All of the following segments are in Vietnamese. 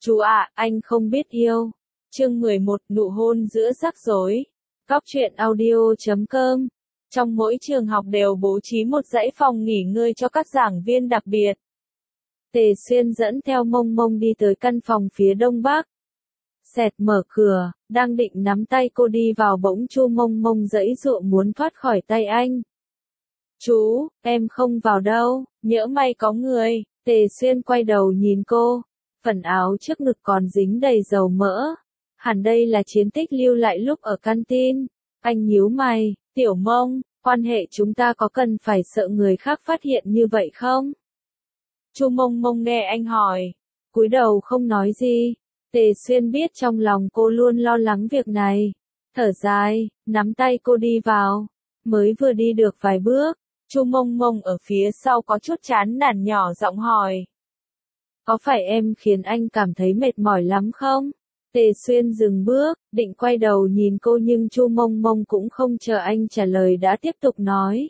Chú ạ, anh không biết yêu. Chương 11, nụ hôn giữa rắc rối. Góc truyện audio.com. Trong mỗi trường học đều bố trí một dãy phòng nghỉ ngơi cho các giảng viên đặc biệt. Tề Xuyên dẫn theo Mông Mông đi tới căn phòng phía đông bắc. Xẹt mở cửa, đang định nắm tay cô đi vào bỗng Chu Mông Mông giãy giụa muốn thoát khỏi tay anh. Chú, em không vào đâu, nhỡ may có người. Tề Xuyên quay đầu nhìn cô. Phần áo trước ngực còn dính đầy dầu mỡ. Hẳn đây là chiến tích lưu lại lúc ở canteen. Anh nhíu mày, Tiểu Mông, quan hệ chúng ta có cần phải sợ người khác phát hiện như vậy không? Chu Mông Mông nghe anh hỏi, cúi đầu không nói gì. Tề Xuyên biết trong lòng cô luôn lo lắng việc này. Thở dài, nắm tay cô đi vào. Mới vừa đi được vài bước, Chu Mông Mông ở phía sau có chút chán nản nhỏ giọng hỏi. Có phải em khiến anh cảm thấy mệt mỏi lắm không? Tề Xuyên dừng bước, định quay đầu nhìn cô nhưng Chu Mông Mông cũng không chờ anh trả lời đã tiếp tục nói.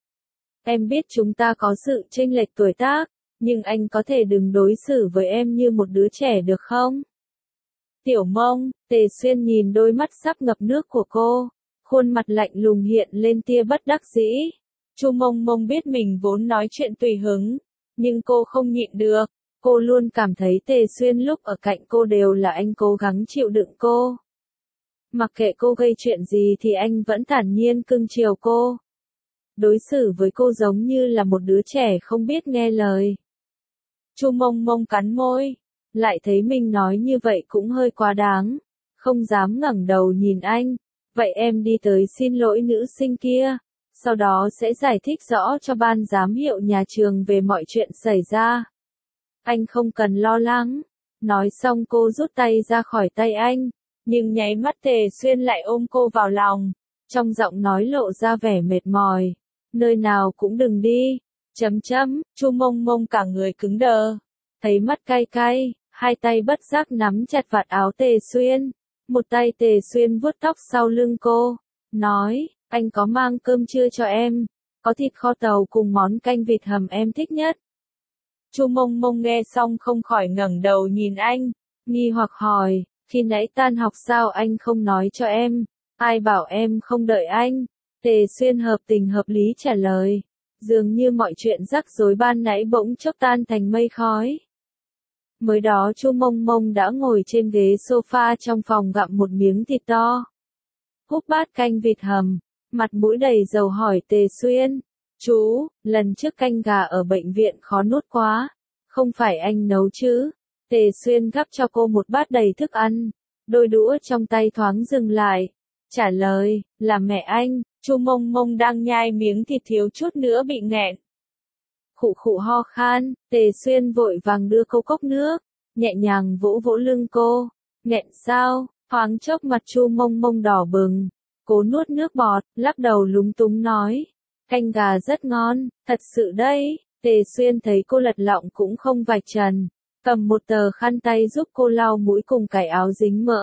Em biết chúng ta có sự chênh lệch tuổi tác, nhưng anh có thể đừng đối xử với em như một đứa trẻ được không? Tiểu Mông, Tề Xuyên nhìn đôi mắt sắp ngập nước của cô, khuôn mặt lạnh lùng hiện lên tia bất đắc dĩ. Chu Mông Mông biết mình vốn nói chuyện tùy hứng, nhưng cô không nhịn được. Cô luôn cảm thấy Tề Xuyên lúc ở cạnh cô đều là anh cố gắng chịu đựng cô. Mặc kệ cô gây chuyện gì thì anh vẫn thản nhiên cưng chiều cô. Đối xử với cô giống như là một đứa trẻ không biết nghe lời. Chu Mông Mông cắn môi, lại thấy mình nói như vậy cũng hơi quá đáng, không dám ngẩng đầu nhìn anh. Vậy em đi tới xin lỗi nữ sinh kia, sau đó sẽ giải thích rõ cho ban giám hiệu nhà trường về mọi chuyện xảy ra. Anh không cần lo lắng. Nói xong cô rút tay ra khỏi tay anh, nhưng nháy mắt Tề Xuyên lại ôm cô vào lòng, trong giọng nói lộ ra vẻ mệt mỏi. Nơi nào cũng đừng đi. Chu Mông Mông cả người cứng đờ, thấy mắt cay cay, hai tay bất giác nắm chặt vạt áo Tề Xuyên. Một tay Tề Xuyên vuốt tóc sau lưng cô, nói, anh có mang cơm trưa cho em, có thịt kho tàu cùng món canh vịt hầm em thích nhất. Chu Mông Mông nghe xong không khỏi ngẩng đầu nhìn anh, nghi hoặc hỏi, khi nãy tan học sao anh không nói cho em, ai bảo em không đợi anh? Tề Xuyên hợp tình hợp lý trả lời, dường như mọi chuyện rắc rối ban nãy bỗng chốc tan thành mây khói. Mới đó Chu Mông Mông đã ngồi trên ghế sofa trong phòng gặm một miếng thịt to, húp bát canh vịt hầm, mặt mũi đầy dầu hỏi Tề Xuyên. Chú, lần trước canh gà ở bệnh viện khó nuốt quá, không phải anh nấu chứ? Tề Xuyên gắp cho cô một bát đầy thức ăn, đôi đũa trong tay thoáng dừng lại, trả lời, là mẹ anh. Chu Mông Mông đang nhai miếng thịt thiếu chút nữa bị nghẹn. Khụ khụ ho khan, Tề Xuyên vội vàng đưa cô cốc nước, nhẹ nhàng vỗ vỗ lưng cô. Nghẹn sao? Thoáng chốc mặt Chu Mông Mông đỏ bừng, cố nuốt nước bọt, lắc đầu lúng túng nói. Canh gà rất ngon, thật sự đấy. Tề Xuyên thấy cô lật lọng cũng không vạch trần, cầm một tờ khăn tay giúp cô lau mũi cùng cải áo dính mỡ.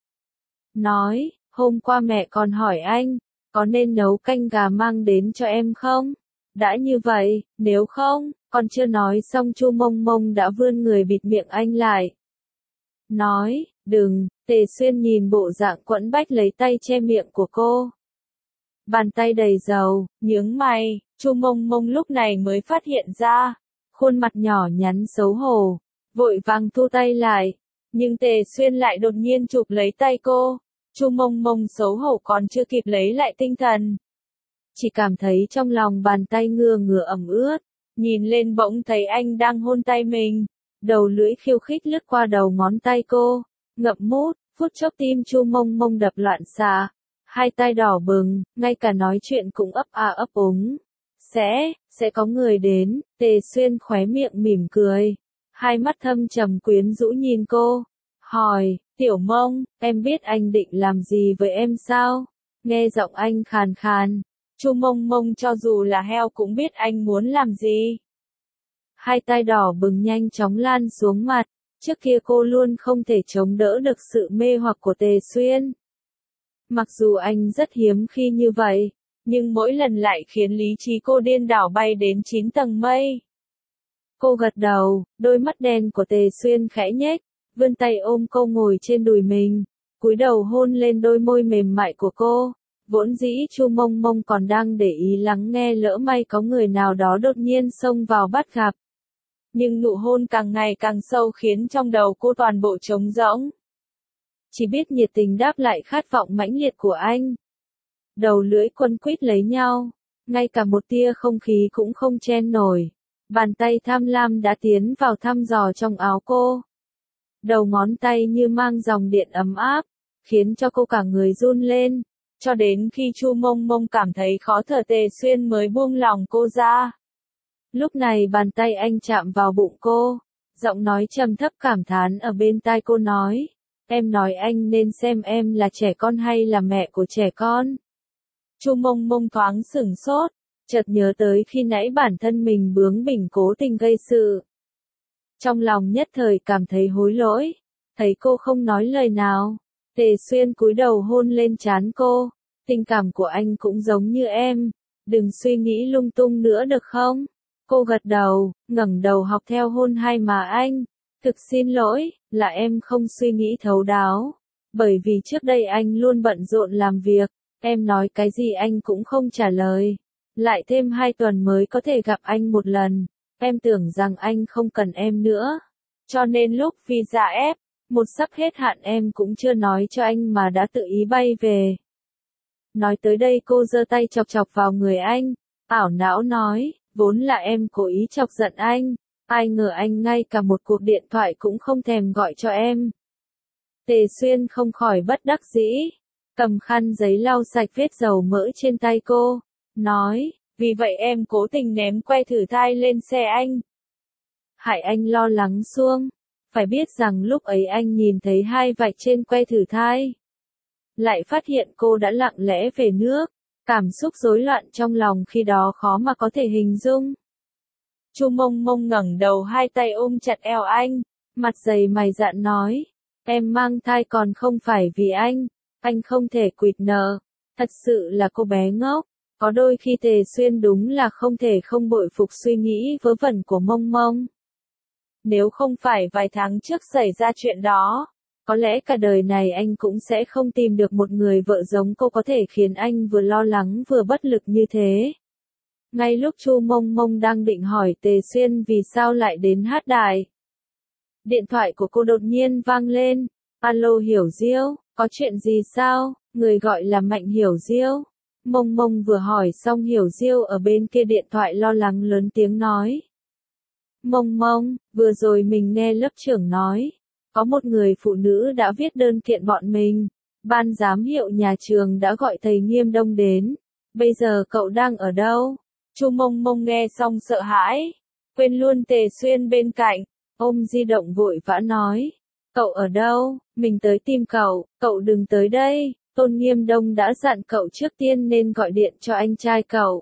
Nói, hôm qua mẹ còn hỏi anh, có nên nấu canh gà mang đến cho em không? Đã như vậy, nếu không, còn chưa nói xong Chu Mông Mông đã vươn người bịt miệng anh lại. Nói, đừng. Tề Xuyên nhìn bộ dạng quẫn bách lấy tay che miệng của cô. Bàn tay đầy dầu, nhướng mày, Chu Mông Mông lúc này mới phát hiện ra, khuôn mặt nhỏ nhắn xấu hổ, vội vàng thu tay lại, nhưng Tề Xuyên lại đột nhiên chụp lấy tay cô. Chu Mông Mông xấu hổ còn chưa kịp lấy lại tinh thần, chỉ cảm thấy trong lòng bàn tay ngưa ngửa ẩm ướt, nhìn lên bỗng thấy anh đang hôn tay mình, đầu lưỡi khiêu khích lướt qua đầu ngón tay cô, ngậm mút, phút chốc tim Chu Mông Mông đập loạn xạ. Hai tay đỏ bừng, ngay cả nói chuyện cũng ấp a ấp úng. Sẽ có người đến. Tề Xuyên khóe miệng mỉm cười, hai mắt thâm trầm quyến rũ nhìn cô, hỏi, Tiểu Mông, em biết anh định làm gì với em sao? Nghe giọng anh khàn khàn, Chu Mông Mông cho dù là heo cũng biết anh muốn làm gì. Hai tay đỏ bừng nhanh chóng lan xuống mặt, trước kia cô luôn không thể chống đỡ được sự mê hoặc của Tề Xuyên. Mặc dù anh rất hiếm khi như vậy, nhưng mỗi lần lại khiến lý trí cô điên đảo bay đến 9 tầng mây. Cô gật đầu, đôi mắt đen của Tề Xuyên khẽ nhếch, vươn tay ôm cô ngồi trên đùi mình, cúi đầu hôn lên đôi môi mềm mại của cô. Vốn dĩ Chu Mông Mông còn đang để ý lắng nghe lỡ may có người nào đó đột nhiên xông vào bắt gặp. Nhưng nụ hôn càng ngày càng sâu khiến trong đầu cô toàn bộ trống rỗng. Chỉ biết nhiệt tình đáp lại khát vọng mãnh liệt của anh. Đầu lưỡi quấn quýt lấy nhau, ngay cả một tia không khí cũng không chen nổi. Bàn tay tham lam đã tiến vào thăm dò trong áo cô. Đầu ngón tay như mang dòng điện ấm áp, khiến cho cô cả người run lên. Cho đến khi Chu Mông Mông cảm thấy khó thở, Tề Xuyên mới buông lòng cô ra. Lúc này bàn tay anh chạm vào bụng cô, giọng nói trầm thấp cảm thán ở bên tai cô nói, em nói anh nên xem em là trẻ con hay là mẹ của trẻ con. Chu Mông Mông thoáng sửng sốt, chợt nhớ tới khi nãy bản thân mình bướng bỉnh cố tình gây sự. Trong lòng nhất thời cảm thấy hối lỗi, thấy cô không nói lời nào. Tề Xuyên cúi đầu hôn lên trán cô, tình cảm của anh cũng giống như em, đừng suy nghĩ lung tung nữa được không? Cô gật đầu, ngẩng đầu học theo hôn hai má anh, thực xin lỗi, là em không suy nghĩ thấu đáo, bởi vì trước đây anh luôn bận rộn làm việc, em nói cái gì anh cũng không trả lời, lại thêm 2 tuần mới có thể gặp anh một lần, em tưởng rằng anh không cần em nữa, cho nên lúc visa ép, một sắp hết hạn em cũng chưa nói cho anh mà đã tự ý bay về. Nói tới đây cô giơ tay chọc chọc vào người anh, ảo não nói, vốn là em cố ý chọc giận anh, ai ngờ anh ngay cả một cuộc điện thoại cũng không thèm gọi cho em. Tề Xuyên không khỏi bất đắc dĩ, cầm khăn giấy lau sạch vết dầu mỡ trên tay cô, nói, vì vậy em cố tình ném que thử thai lên xe anh. Hại anh lo lắng suông, phải biết rằng lúc ấy anh nhìn thấy 2 vạch trên que thử thai. Lại phát hiện cô đã lặng lẽ về nước, cảm xúc rối loạn trong lòng khi đó khó mà có thể hình dung. Chu Mông Mông ngẩng đầu 2 tay ôm chặt eo anh, mặt dày mày dạn nói, em mang thai còn không phải vì anh không thể quỵt nợ, thật sự là cô bé ngốc. Có đôi khi Tề Xuyên đúng là không thể không bội phục suy nghĩ vớ vẩn của Mông Mông. Nếu không phải vài tháng trước xảy ra chuyện đó, có lẽ cả đời này anh cũng sẽ không tìm được một người vợ giống cô có thể khiến anh vừa lo lắng vừa bất lực như thế. Ngay lúc Chu Mông Mông đang định hỏi Tề Xuyên vì sao lại đến hát đài, điện thoại của cô đột nhiên vang lên. Alo Hiểu Diêu, có chuyện gì sao? Người gọi là Mạnh Hiểu Diêu. Mông Mông vừa hỏi xong Hiểu Diêu ở bên kia điện thoại lo lắng lớn tiếng nói. Mông Mông, vừa rồi mình nghe lớp trưởng nói, có một người phụ nữ đã viết đơn kiện bọn mình, ban giám hiệu nhà trường đã gọi thầy Nghiêm Đông đến, bây giờ cậu đang ở đâu? Chu Mông Mông nghe xong sợ hãi, quên luôn Tề Xuyên bên cạnh, ôm di động vội vã nói, cậu ở đâu? Mình tới tìm cậu đừng tới đây, Tôn Nghiêm Đông đã dặn cậu trước tiên nên gọi điện cho anh trai cậu.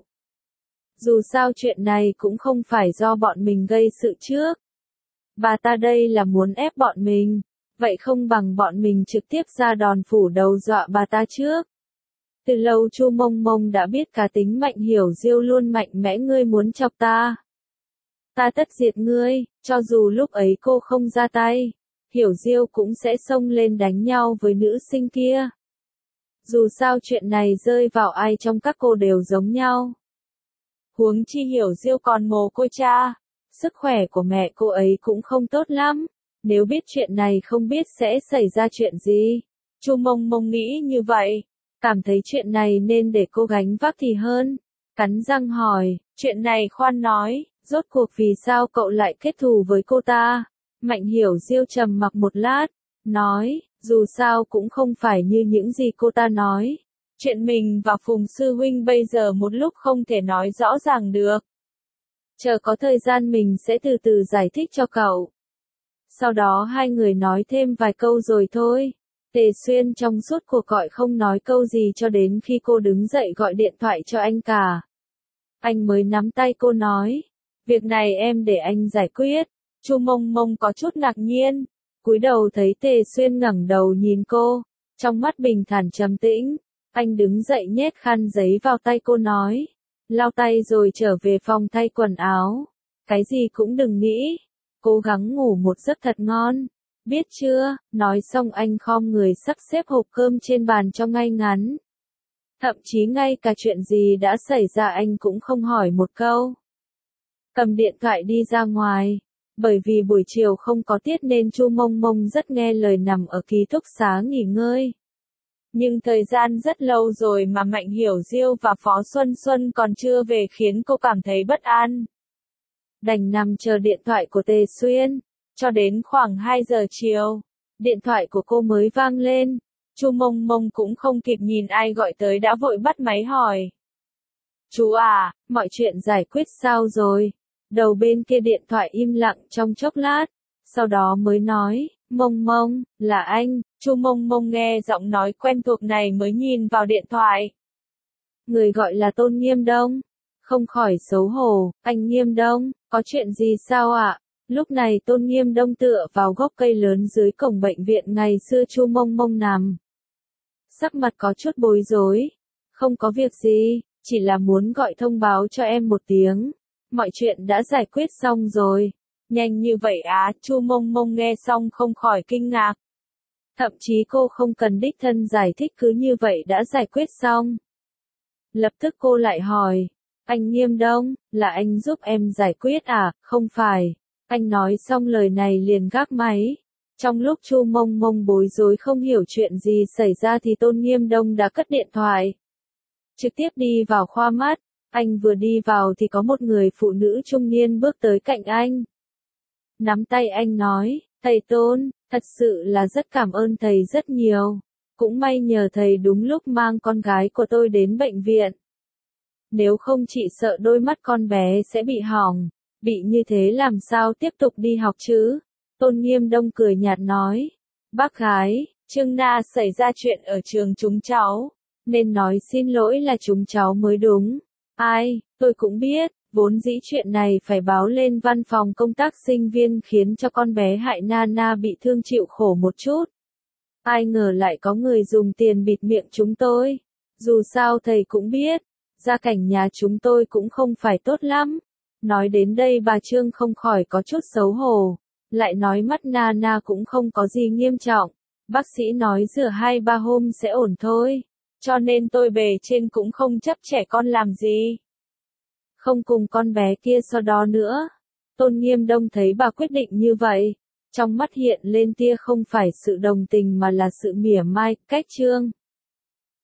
Dù sao chuyện này cũng không phải do bọn mình gây sự trước. Bà ta đây là muốn ép bọn mình, vậy không bằng bọn mình trực tiếp ra đòn phủ đầu dọa bà ta trước. Từ lâu Chu Mông Mông đã biết cá tính Mạnh Hiểu Diêu luôn mạnh mẽ, ngươi muốn chọc ta, ta tất diệt ngươi, cho dù lúc ấy cô không ra tay, Hiểu Diêu cũng sẽ xông lên đánh nhau với nữ sinh kia. Dù sao chuyện này rơi vào ai trong các cô đều giống nhau. Huống chi Hiểu Diêu còn mồ côi cha, sức khỏe của mẹ cô ấy cũng không tốt lắm, nếu biết chuyện này không biết sẽ xảy ra chuyện gì. Chu Mông Mông nghĩ như vậy, cảm thấy chuyện này nên để cô gánh vác thì hơn, cắn răng hỏi, chuyện này khoan nói, rốt cuộc vì sao cậu lại kết thù với cô ta? Mạnh Hiểu Diêu trầm mặc một lát, nói, dù sao cũng không phải như những gì cô ta nói. Chuyện mình và Phùng Sư Huynh bây giờ một lúc không thể nói rõ ràng được. Chờ có thời gian mình sẽ từ từ giải thích cho cậu. Sau đó hai người nói thêm vài câu rồi thôi. Tề Xuyên trong suốt cuộc gọi không nói câu gì cho đến khi cô đứng dậy gọi điện thoại cho anh cả. Anh mới nắm tay cô nói, việc này em để anh giải quyết. Chu Mông Mông có chút ngạc nhiên, cúi đầu thấy Tề Xuyên ngẩng đầu nhìn cô, trong mắt bình thản trầm tĩnh. Anh đứng dậy nhét khăn giấy vào tay cô nói, lau tay rồi trở về phòng thay quần áo. Cái gì cũng đừng nghĩ, cố gắng ngủ một giấc thật ngon. Biết chưa, nói xong anh khom người sắp xếp hộp cơm trên bàn cho ngay ngắn. Thậm chí ngay cả chuyện gì đã xảy ra anh cũng không hỏi một câu. Cầm điện thoại đi ra ngoài. Bởi vì buổi chiều không có tiết nên Chu Mông Mông rất nghe lời nằm ở ký túc xá nghỉ ngơi. Nhưng thời gian rất lâu rồi mà Mạnh Hiểu Diêu và Phó Xuân Xuân còn chưa về khiến cô cảm thấy bất an. Đành nằm chờ điện thoại của Tề Xuyên, cho đến khoảng 2 giờ chiều, điện thoại của cô mới vang lên. Chu Mông Mông cũng không kịp nhìn ai gọi tới đã vội bắt máy hỏi. Chú à, mọi chuyện giải quyết sao rồi? Đầu bên kia điện thoại im lặng trong chốc lát, sau đó mới nói, Mông Mông, là anh. Chu Mông Mông nghe giọng nói quen thuộc này mới nhìn vào điện thoại. Người gọi là Tôn Nghiêm Đông. Không khỏi xấu hổ, anh Nghiêm Đông, có chuyện gì sao ạ? Lúc này Tôn Nghiêm Đông tựa vào gốc cây lớn dưới cổng bệnh viện ngày xưa Chu Mông Mông nằm. Sắc mặt có chút bối rối. Không có việc gì, chỉ là muốn gọi thông báo cho em một tiếng. Mọi chuyện đã giải quyết xong rồi. Nhanh như vậy á, Chu Mông Mông nghe xong không khỏi kinh ngạc. Thậm chí cô không cần đích thân giải thích cứ như vậy đã giải quyết xong. Lập tức cô lại hỏi, anh Nghiêm Đông, là anh giúp em giải quyết à, không phải. Anh nói xong lời này liền gác máy. Trong lúc Chu Mông Mông bối rối không hiểu chuyện gì xảy ra thì Tôn Nghiêm Đông đã cất điện thoại. Trực tiếp đi vào khoa mắt. Anh vừa đi vào thì có một người phụ nữ trung niên bước tới cạnh anh. Nắm tay anh nói, thầy Tôn, thật sự là rất cảm ơn thầy rất nhiều. Cũng may nhờ thầy đúng lúc mang con gái của tôi đến bệnh viện. Nếu không chị sợ đôi mắt con bé sẽ bị hỏng. Bị như thế làm sao tiếp tục đi học chứ? Tôn Nghiêm Đông cười nhạt nói. Bác gái, Trương Na xảy ra chuyện ở trường chúng cháu. Nên nói xin lỗi là chúng cháu mới đúng. Ai, tôi cũng biết, vốn dĩ chuyện này phải báo lên văn phòng công tác sinh viên khiến cho con bé hại Nana bị thương chịu khổ một chút. Ai ngờ lại có người dùng tiền bịt miệng chúng tôi. Dù sao thầy cũng biết, gia cảnh nhà chúng tôi cũng không phải tốt lắm. Nói đến đây bà Trương không khỏi có chút xấu hổ. Lại nói mắt Nana cũng không có gì nghiêm trọng. Bác sĩ nói rửa 2-3 hôm sẽ ổn thôi. Cho nên tôi bề trên cũng không chấp trẻ con làm gì. Không cùng con bé kia so đo nữa. Tôn Nghiêm Đông thấy bà quyết định như vậy. Trong mắt hiện lên tia không phải sự đồng tình mà là sự mỉa mai, cách Trương.